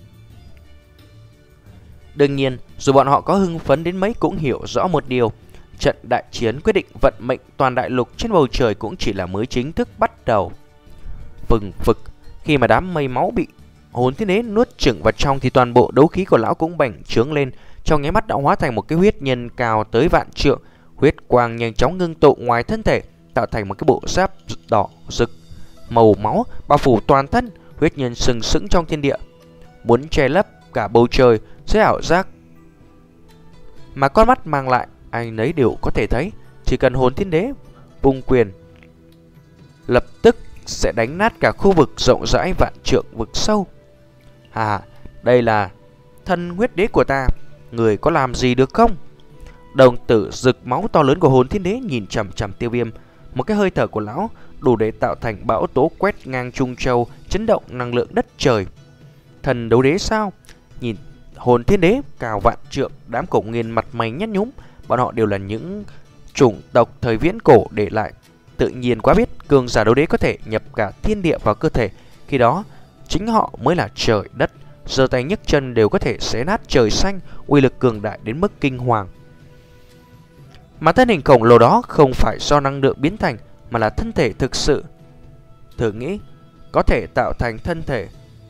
Đương nhiên, dù bọn họ có hưng phấn đến mấy cũng hiểu rõ một điều, trận đại chiến quyết định vận mệnh toàn đại lục trên bầu trời cũng chỉ là mới chính thức bắt đầu. Phừng phực, khi mà đám mây máu bị Hồn Thiên Đế nuốt chửng vào trong thì toàn bộ đấu khí của lão cũng bành trướng lên, trong nháy mắt đã hóa thành một cái huyết nhân cao tới vạn trượng. Huyết quang nhanh chóng ngưng tụ ngoài thân thể, tạo thành một cái bộ giáp đỏ rực màu máu bao phủ toàn thân. Huyết nhân sừng sững trong thiên địa, muốn che lấp cả bầu trời dưới ảo giác mà con mắt mang lại, ai nấy đều có thể thấy. Chỉ cần Hồn Thiên Đế vung quyền, lập tức sẽ đánh nát cả khu vực rộng rãi vạn trượng vực sâu. À, đây là thân huyết đế của ta, người có làm gì được không? Đồng tử rực máu to lớn của Hồn Thiên Đế nhìn chằm chằm Tiêu Viêm. Một cái hơi thở của lão đủ để tạo thành bão tố quét ngang Trung Châu, chấn động năng lượng đất trời. Thần đấu đế sao? Nhìn Hồn Thiên Đế cao vạn trượng, đám Cổ Nguyên mặt mày nhăn nhúm. Bọn họ đều là những chủng tộc thời viễn cổ để lại, tự nhiên quá biết cường giả đấu đế có thể nhập cả thiên địa vào cơ thể, khi đó chính họ mới là trời đất, giơ tay nhấc chân đều có thể xé nát trời xanh, uy lực cường đại đến mức kinh hoàng. Mà thân hình khổng lồ đó không phải do năng lượng biến thành, mà là thân thể thực sự. Thử nghĩ, có thể tạo thành thân thể,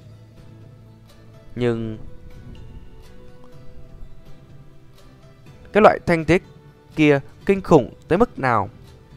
nhưng cái loại thanh thế kia kinh khủng tới mức nào?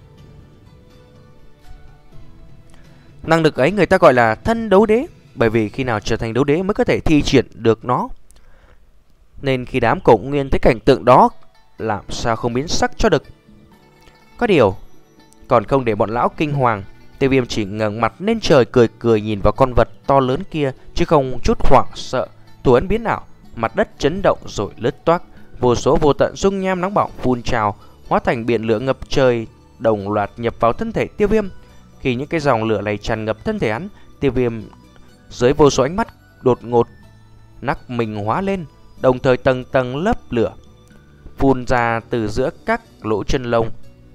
Năng lực ấy người ta gọi là thân đấu đế, bởi vì khi nào trở thành đấu đế mới có thể thi triển được nó. Nên khi đám Cổ Nguyên thấy cảnh tượng đó, làm sao không biến sắc cho được. Có điều còn không để bọn lão kinh hoàng, Tiêu Viêm chỉ ngẩng mặt lên trời cười cười nhìn vào con vật to lớn kia, chứ không chút hoảng sợ. Thủ ấn biến ảo, mặt đất chấn động rồi lướt toác, vô số vô tận dung nham nóng bỏng phun trào, hóa thành biển lửa ngập trời, đồng loạt nhập vào thân thể Tiêu Viêm. Khi những cái dòng lửa này tràn ngập thân thể hắn, Tiêu Viêm dưới vô số ánh mắt đột ngột nắc mình hóa lên, đồng thời tầng tầng lớp lửa phun ra từ giữa các lỗ chân lông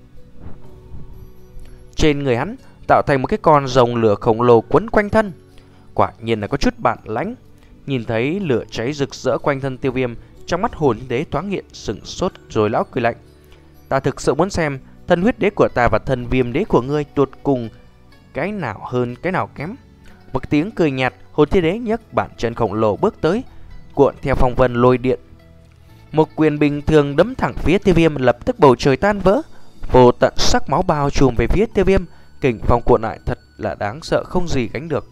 trên người hắn, tạo thành một cái con rồng lửa khổng lồ quấn quanh thân. Quả nhiên là có chút bản lãnh. Nhìn thấy lửa cháy rực rỡ quanh thân Tiêu Viêm, trong mắt hồn đế thoáng hiện sững sốt, rồi lão cười lạnh: ta thực sự muốn xem thân huyết đế của ta và thân viêm đế của ngươi tụt cùng cái nào hơn cái nào kém. Một tiếng cười nhạt, hồn thiên đế nhấc bàn chân khổng lồ bước tới, cuộn theo phong vân lôi điện. Một quyền bình thường đấm thẳng phía Tiêu Viêm, lập tức bầu trời tan vỡ, vô tận sắc máu bao trùm về phía Tiêu Viêm. Kình phong cuộn lại thật là đáng sợ, không gì gánh được.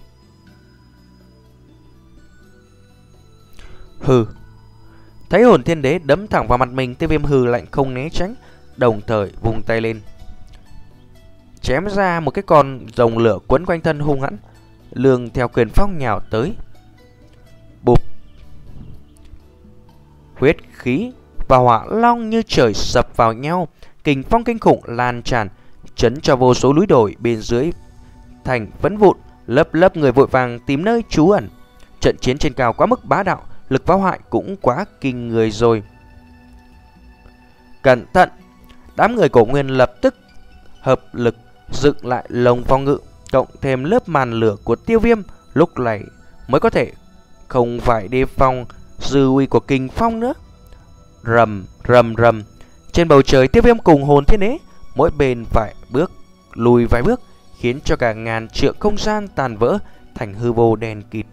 Hừ. Thấy hồn thiên đế đấm thẳng vào mặt mình, Tiêu Viêm hừ lạnh không né tránh, đồng thời vung tay lên, chém ra một cái con rồng lửa quấn quanh thân hung hãn, lường theo quyền phong nhào tới. Bụp. Huyết khí và hỏa long như trời sập vào nhau, kình phong kinh khủng lan tràn, chấn cho vô số núi đồi bên dưới thành vỡ vụn, lớp lớp người vội vàng tìm nơi trú ẩn. Trận chiến trên cao quá mức bá đạo, lực phá hoại cũng quá kinh người rồi. Cẩn thận! Đám người Cổ Nguyên lập tức hợp lực dựng lại lồng phòng ngự, cộng thêm lớp màn lửa của Tiêu Viêm, lúc này mới có thể không phải đề phòng dư uy của kình phong nữa. Rầm rầm rầm, trên bầu trời Tiêu Viêm cùng hồn thiên đế mỗi bên phải bước lùi vài bước, khiến cho cả ngàn trượng không gian tàn vỡ thành hư vô đen kịt.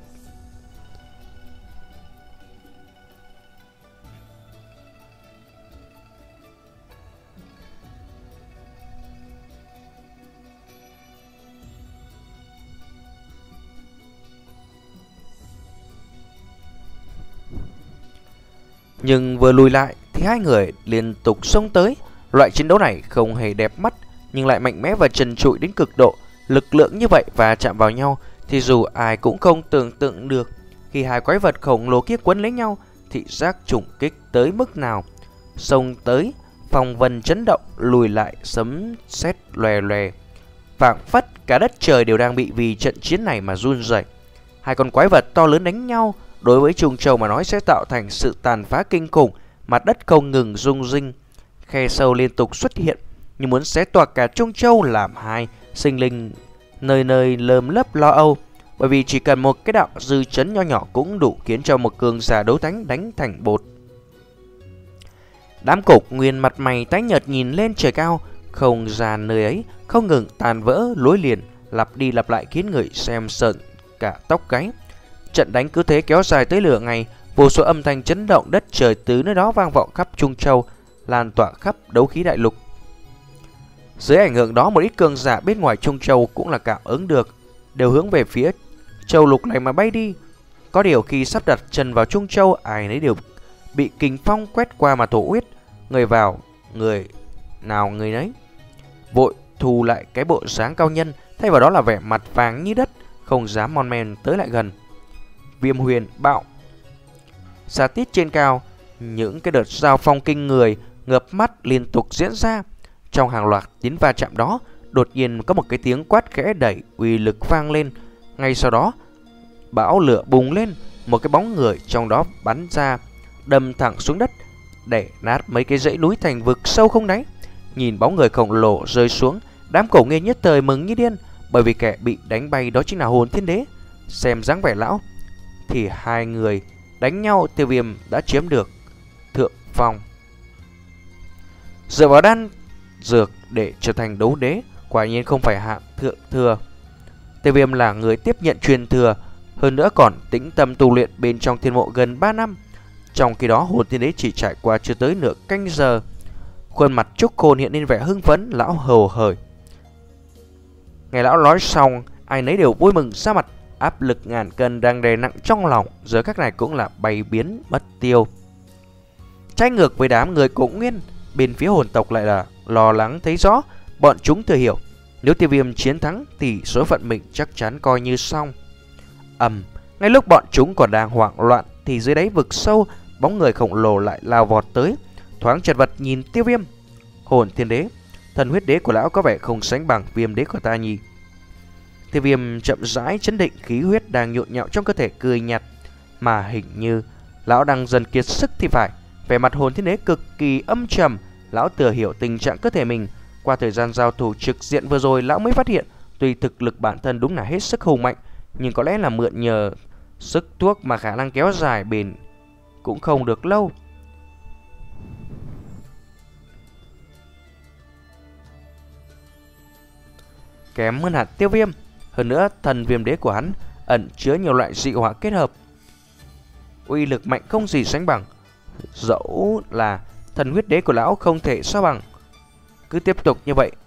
Nhưng vừa lùi lại thì hai người liên tục xông tới. Loại chiến đấu này không hề đẹp mắt, nhưng lại mạnh mẽ và trần trụi đến cực độ. Lực lượng như vậy và chạm vào nhau thì dù ai cũng không tưởng tượng được. Khi hai quái vật khổng lồ kia quấn lấy nhau, thị giác trùng kích tới mức nào. Xông tới, phong vân chấn động, lùi lại sấm sét lòe lòe, phảng phất cả đất trời đều đang bị vì trận chiến này mà run rẩy. Hai con quái vật to lớn đánh nhau, đối với Trung Châu mà nói sẽ tạo thành sự tàn phá kinh khủng. Mặt đất không ngừng rung rinh, khe sâu liên tục xuất hiện như muốn xé toạc cả Trung Châu làm hai. Sinh linh nơi nơi lơm lấp lo âu, bởi vì chỉ cần một cái đạo dư chấn nho nhỏ cũng đủ khiến cho một cường giả đấu thánh đánh thành bột. Đám Cổ Nguyên mặt mày tái nhợt nhìn lên trời cao, không gian nơi ấy không ngừng tàn vỡ lối liền, lặp đi lặp lại khiến người xem sợn cả tóc gáy. Trận đánh cứ thế kéo dài tới nửa ngày, vô số âm thanh chấn động đất trời từ nơi đó vang vọng khắp Trung Châu, lan tỏa khắp đấu khí đại lục. Dưới ảnh hưởng đó, một ít cường giả bên ngoài Trung Châu cũng là cảm ứng được, đều hướng về phía châu lục này mà bay đi. Có điều khi sắp đặt chân vào Trung Châu, ai nấy đều bị kình phong quét qua mà thổ huyết, người vào người nào người nấy vội thu lại cái bộ dáng cao nhân, thay vào đó là vẻ mặt vàng như đất, không dám mon men tới lại gần. Viêm huyền bạo xa tít trên cao, những cái đợt giao phong kinh người ngập mắt liên tục diễn ra. Trong hàng loạt tiếng va chạm đó, đột nhiên có một cái tiếng quát khẽ đẩy uy lực vang lên. Ngay sau đó, bão lửa bùng lên, một cái bóng người trong đó bắn ra, đâm thẳng xuống đất, để nát mấy cái dãy núi thành vực sâu không đáy. Nhìn bóng người khổng lồ rơi xuống, đám Cổ Nguyên nhất thời mừng như điên, bởi vì kẻ bị đánh bay đó chính là hồn thiên đế. Xem dáng vẻ lão thì hai người đánh nhau, Tiêu Viêm đã chiếm được thượng phong. Dựa vào đan dược để trở thành đấu đế, quả nhiên không phải hạng thượng thừa. Tiêu Viêm là người tiếp nhận truyền thừa, hơn nữa còn tĩnh tâm tu luyện bên trong thiên mộ gần ba năm. Trong khi đó, hồn thiên đế chỉ trải qua chưa tới nửa canh giờ. Khuôn mặt Trúc Khôn hiện lên vẻ hưng phấn, lão hầu hởi. Nghe lão nói xong, ai nấy đều vui mừng ra mặt. Áp lực ngàn cân đang đè nặng trong lòng giờ các này cũng là bay biến mất tiêu. Trái ngược với đám người Cổ Nguyên, bên phía hồn tộc lại là lo lắng thấy rõ. Bọn chúng thừa hiểu Nếu Tiêu Viêm chiến thắng thì số phận mình chắc chắn coi như xong. Ầm, ngay lúc bọn chúng còn đang hoảng loạn thì dưới đáy vực sâu, bóng người khổng lồ lại lao vọt tới, thoáng chật vật nhìn Tiêu Viêm. Hồn Thiên Đế, thần huyết đế của lão có vẻ không sánh bằng Viêm đế của ta nhỉ? Tiêu Viêm chậm rãi chấn định, khí huyết đang nhộn nhạo trong cơ thể cười nhạt, mà hình như lão đang dần kiệt sức thì phải. Vẻ mặt Hồn Thiên Đế cực kỳ âm trầm, lão tựa hiểu tình trạng cơ thể mình. Qua thời gian giao thủ trực diện vừa rồi, lão mới phát hiện tuy thực lực bản thân đúng là hết sức hùng mạnh, nhưng có lẽ là mượn nhờ sức thuốc mà khả năng kéo dài bền cũng không được lâu. Kém hơn hẳn Tiêu Viêm. Hơn nữa, thần viêm đế của hắn ẩn chứa nhiều loại dị hỏa kết hợp, uy lực mạnh không gì sánh bằng. Dẫu là thần huyết đế của lão không thể so bằng. Cứ tiếp tục như vậy,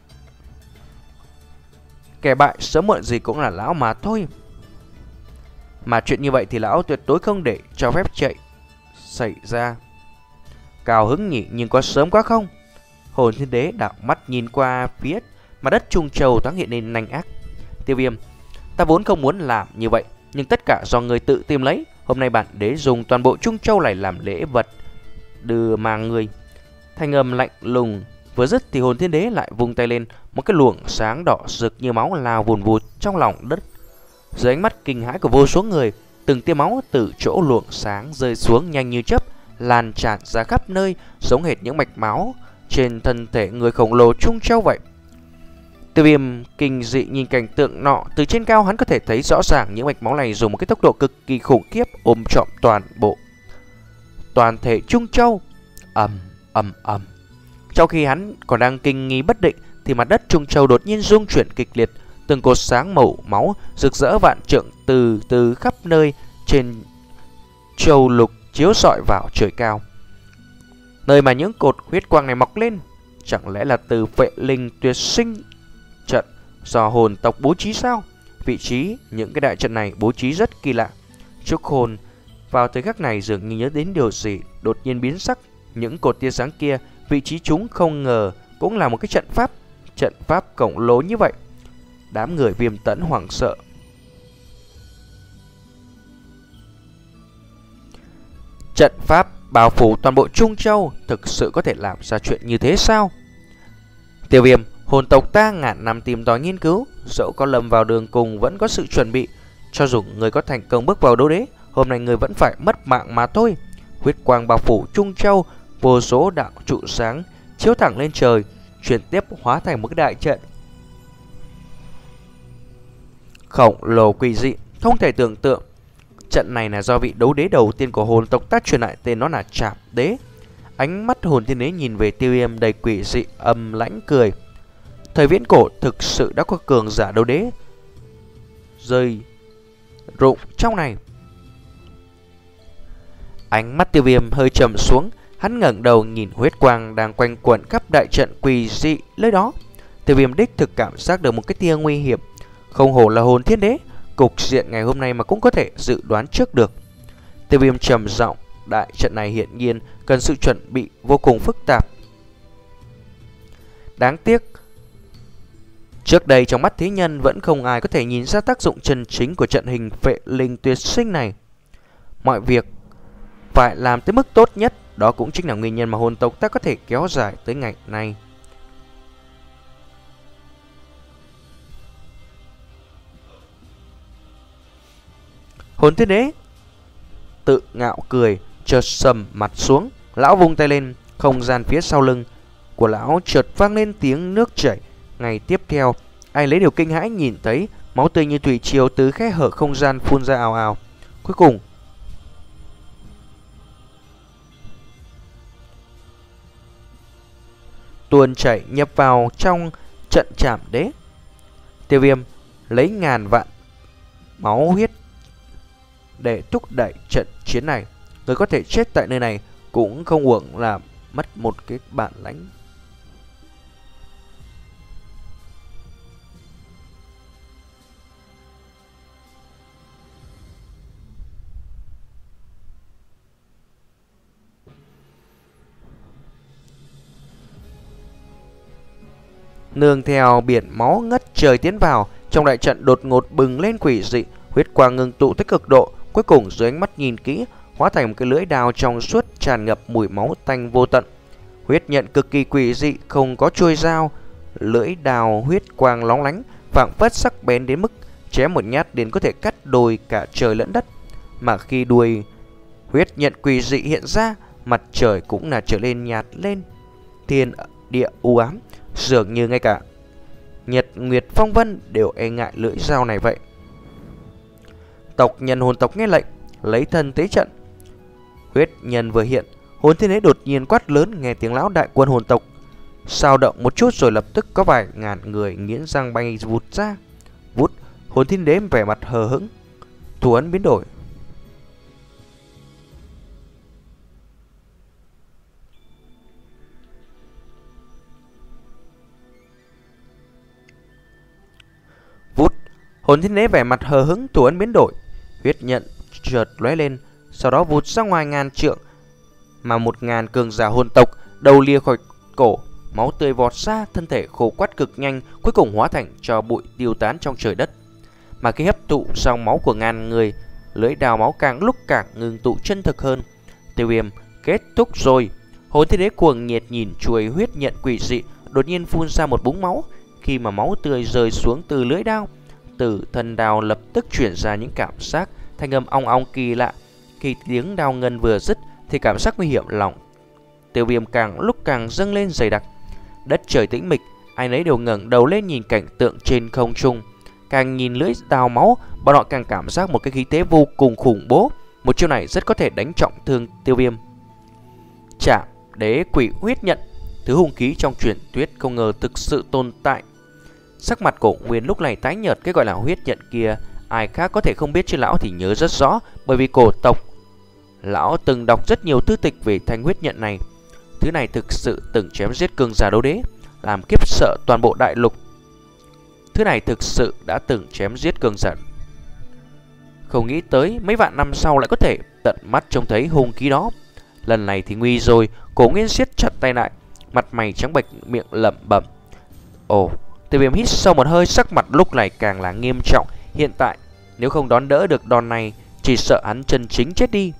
kẻ bại sớm muộn gì cũng là lão mà thôi. Mà chuyện như vậy thì lão tuyệt đối không để cho phép chạy xảy ra. Cao hứng nhỉ, nhưng có sớm quá không? Hồn Thiên Đế đảo mắt nhìn qua phía mặt đất Trung Châu thoáng hiện lên nanh ác. Tiêu Viêm, ta vốn không muốn làm như vậy, nhưng tất cả do người tự tìm lấy. Hôm nay bản đế dùng toàn bộ Trung Châu này làm lễ vật đưa mang người. Thanh âm lạnh lùng vừa dứt thì Hồn Thiên Đế lại vung tay lên, một cái luồng sáng đỏ rực như máu lao vùn vụt trong lòng đất. Dưới ánh mắt kinh hãi của vô số người, từng tia máu từ chỗ luồng sáng rơi xuống nhanh như chớp, lan tràn ra khắp nơi, giống hệt những mạch máu trên thân thể người khổng lồ Trung Châu vậy. Tiêu Viêm kinh dị nhìn cảnh tượng nọ, từ trên cao hắn có thể thấy rõ ràng những mạch máu này dùng một cái tốc độ cực kỳ khủng khiếp ôm trọn toàn bộ toàn thể Trung Châu. Ầm ầm ầm. Trong khi hắn còn đang kinh nghi bất định thì mặt đất Trung Châu đột nhiên rung chuyển kịch liệt, từng cột sáng màu máu rực rỡ vạn trượng từ từ khắp nơi trên châu lục chiếu rọi vào trời cao. Nơi mà những cột huyết quang này mọc lên, chẳng lẽ là từ Vệ Linh Tuyệt Sinh trận do hồn tộc bố trí sao? Vị trí những cái đại trận này bố trí rất kỳ lạ. Trúc Hồn vào thời khắc này dường như nhớ đến điều gì, đột nhiên biến sắc. Những cột tia sáng kia, vị trí chúng không ngờ cũng là một cái trận pháp, trận pháp khổng lồ như vậy. Đám người Viêm Tẫn hoảng sợ. Trận pháp bao phủ toàn bộ Trung Châu, thực sự có thể làm ra chuyện như thế sao? Tiêu Viêm, hồn tộc ta ngàn năm tìm tòi nghiên cứu, dẫu có lầm vào đường cùng vẫn có sự chuẩn bị. Cho dù người có thành công bước vào đấu đế, hôm nay người vẫn phải mất mạng mà thôi. Huyết quang bao phủ Trung Châu, vô số đạo trụ sáng chiếu thẳng lên trời, chuyển tiếp hóa thành một cái đại trận khổng lồ quỷ dị, không thể tưởng tượng. Trận này là do vị đấu đế đầu tiên của hồn tộc ta truyền lại, tên nó là Trảm Đế. Ánh mắt Hồn Thiên Đế nhìn về Tiêu Viêm đầy quỷ dị, âm lãnh cười. Thời viễn cổ thực sự đã có cường giả đấu đế rơi rụng trong này. Ánh mắt Tiêu Viêm hơi trầm xuống, hắn ngẩng đầu nhìn huyết quang đang quanh quẩn khắp đại trận quỷ dị nơi đó. Tiêu Viêm đích thực cảm giác được một cái tia nguy hiểm. Không hổ là Hồn Thiên Đế, cục diện ngày hôm nay mà cũng có thể dự đoán trước được. Tiêu Viêm trầm giọng, đại trận này hiện nhiên cần sự chuẩn bị vô cùng phức tạp. Đáng tiếc, trước đây trong mắt thế nhân vẫn không ai có thể nhìn ra tác dụng chân chính của trận hình Vệ Linh Tuyệt Sinh này. Mọi việc phải làm tới mức tốt nhất, đó cũng chính là nguyên nhân mà hồn tộc ta có thể kéo dài tới ngày nay. Hồn Thiên Đế tự ngạo cười, chợt sầm mặt xuống, lão vung tay lên, không gian phía sau lưng của lão chợt vang lên tiếng nước chảy. Ngày tiếp theo, ai lấy điều kinh hãi nhìn thấy máu tươi như thủy triều từ khe hở không gian phun ra ào ào. Cuối cùng, tuôn chảy nhập vào trong trận Trảm Đế. Tiêu Viêm lấy ngàn vạn máu huyết để thúc đẩy trận chiến này. Người có thể chết tại nơi này cũng không uổng là mất một cái bản lãnh. Nương theo biển máu ngất trời tiến vào, trong đại trận đột ngột bừng lên quỷ dị, huyết quang ngưng tụ tới cực độ, cuối cùng dưới ánh mắt nhìn kỹ, hóa thành một cái lưỡi đao trong suốt tràn ngập mùi máu tanh vô tận. Huyết nhận cực kỳ quỷ dị, không có chuôi dao, lưỡi đao huyết quang lóng lánh, phảng phất sắc bén đến mức chém một nhát đến có thể cắt đôi cả trời lẫn đất. Mà khi đuôi huyết nhận quỷ dị hiện ra, mặt trời cũng là trở lên nhạt lên, thiên địa u ám, dường như ngay cả nhật nguyệt phong vân đều e ngại lưỡi dao này vậy. Tộc nhân hồn tộc nghe lệnh, lấy thân tế trận. Huyết nhân vừa hiện, hồn thiên đế đột nhiên quát lớn, nghe tiếng lão đại quân hồn tộc sao động một chút rồi lập tức có vài ngàn người nghiến răng bay vụt ra. Vút, hồn thiên đế vẻ mặt hờ hững, thủ ấn biến đổi. Vút, hồn thiên đế vẻ mặt hờ hững, thủ ấn biến đổi. Huyết nhận chợt lóe lên, sau đó vụt ra ngoài ngàn trượng, mà một ngàn cường giả hồn tộc đầu lìa khỏi cổ, máu tươi vọt ra, thân thể khô quắt cực nhanh, cuối cùng hóa thành tro bụi tiêu tán trong trời đất. Mà khi hấp thụ dòng máu của ngàn người, lưỡi đao máu càng lúc càng ngưng tụ chân thực hơn. Tiêu Viêm kết thúc rồi. Hồn thiên đế cuồng nhiệt nhìn chuôi huyết nhận quỷ dị, đột nhiên phun ra một búng máu. Khi mà máu tươi rơi xuống từ lưỡi đao, từ thân đao lập tức chuyển ra những cảm giác thanh âm ong ong kỳ lạ. Khi tiếng đao ngân vừa dứt thì cảm giác nguy hiểm lòng Tiêu Viêm càng lúc càng dâng lên dày đặc. Đất trời tĩnh mịch, ai nấy đều ngẩng đầu lên nhìn cảnh tượng trên không trung. Càng nhìn lưỡi đao máu, bọn họ càng cảm giác một cái khí thế vô cùng khủng bố. Một chiêu này rất có thể đánh trọng thương Tiêu Viêm. Chạm đế quỷ huyết nhận, thứ hung khí trong truyền thuyết không ngờ thực sự tồn tại. Sắc mặt Cổ Nguyên lúc này tái nhợt, cái gọi là huyết nhận kia ai khác có thể không biết chứ lão thì nhớ rất rõ, bởi vì cổ tộc lão từng đọc rất nhiều thư tịch về thanh huyết nhận này. Thứ này thực sự từng chém giết cường giả đấu đế, làm kiếp sợ toàn bộ đại lục. Thứ này thực sự đã từng chém giết cường giả. Không nghĩ tới mấy vạn năm sau lại có thể tận mắt trông thấy hung khí đó. Lần này thì nguy rồi. Cổ Nguyên siết chặt tay lại, mặt mày trắng bệch, miệng lẩm bẩm. Ồ, Tiêu Viêm hít sâu một hơi, sắc mặt lúc này càng là nghiêm trọng. Hiện tại nếu không đón đỡ được đòn này, chỉ sợ hắn chân chính chết đi.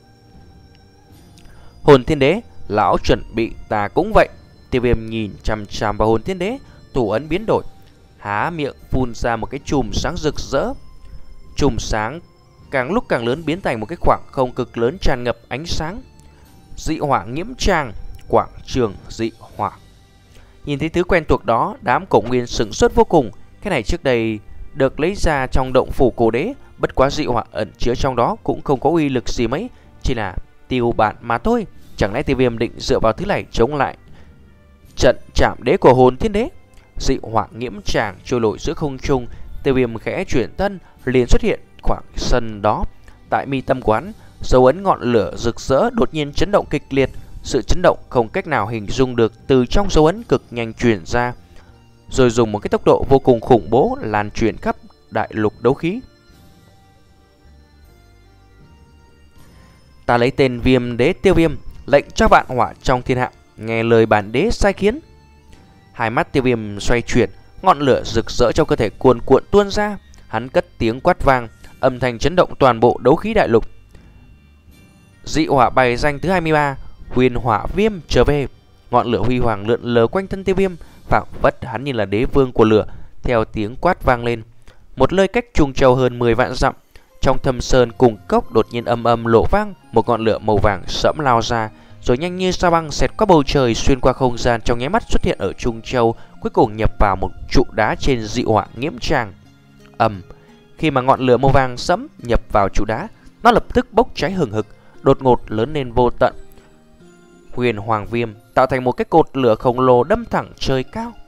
Hồn thiên đế, lão chuẩn bị, ta cũng vậy. Tiêu Viêm nhìn chằm chằm vào hồn thiên đế, thủ ấn biến đổi, há miệng phun ra một cái chùm sáng rực rỡ. Chùm sáng càng lúc càng lớn, biến thành một cái khoảng không cực lớn tràn ngập ánh sáng. Dị hỏa nhiễm tràng, quảng trường dị hỏa. Nhìn thấy thứ quen thuộc đó, đám Cổ Nguyên sửng sốt vô cùng. Cái này trước đây được lấy ra trong động phủ cổ đế, bất quá dị hỏa ẩn chứa trong đó cũng không có uy lực gì mấy, chỉ là tiêu bản mà thôi. Chẳng lẽ Tiêu Viêm định dựa vào thứ này chống lại trận chạm đế của hồn thiên đế? Dị hỏa nhiễm tràng trôi nổi giữa không trung, Tiêu Viêm khẽ chuyển thân, liền xuất hiện khoảng sân đó. Tại mi tâm quán, dấu ấn ngọn lửa rực rỡ đột nhiên chấn động kịch liệt. Sự chấn động không cách nào hình dung được từ trong dấu ấn cực nhanh truyền ra, rồi dùng một cái tốc độ vô cùng khủng bố lan truyền khắp đại lục đấu khí. Ta lấy tên Viêm Đế Tiêu Viêm, lệnh cho vạn hỏa trong thiên hạ nghe lời bản đế sai khiến. Hai mắt Tiêu Viêm xoay chuyển, ngọn lửa rực rỡ trong cơ thể cuồn cuộn tuôn ra. Hắn cất tiếng quát vang, âm thanh chấn động toàn bộ đấu khí đại lục. Dị hỏa bài danh thứ hai mươi ba, Huyền Hỏa Viêm trở về. Ngọn lửa huy hoàng lượn lờ quanh thân Tiêu Viêm, phảng phất hắn như là đế vương của lửa. Theo tiếng quát vang lên, một nơi cách Trung Châu hơn mười vạn dặm, trong thâm sơn cùng cốc đột nhiên âm âm lộ vang, một ngọn lửa màu vàng sẫm lao ra, rồi nhanh như sao băng xẹt qua bầu trời, xuyên qua không gian, trong nháy mắt xuất hiện ở Trung Châu, cuối cùng nhập vào một trụ đá trên dị hỏa nhiễm tràng. Ầm, khi mà ngọn lửa màu vàng sẫm nhập vào trụ đá, nó lập tức bốc cháy hừng hực, đột ngột lớn lên vô tận. Huyền Hoàng Viêm tạo thành một cái cột lửa khổng lồ đâm thẳng trời cao.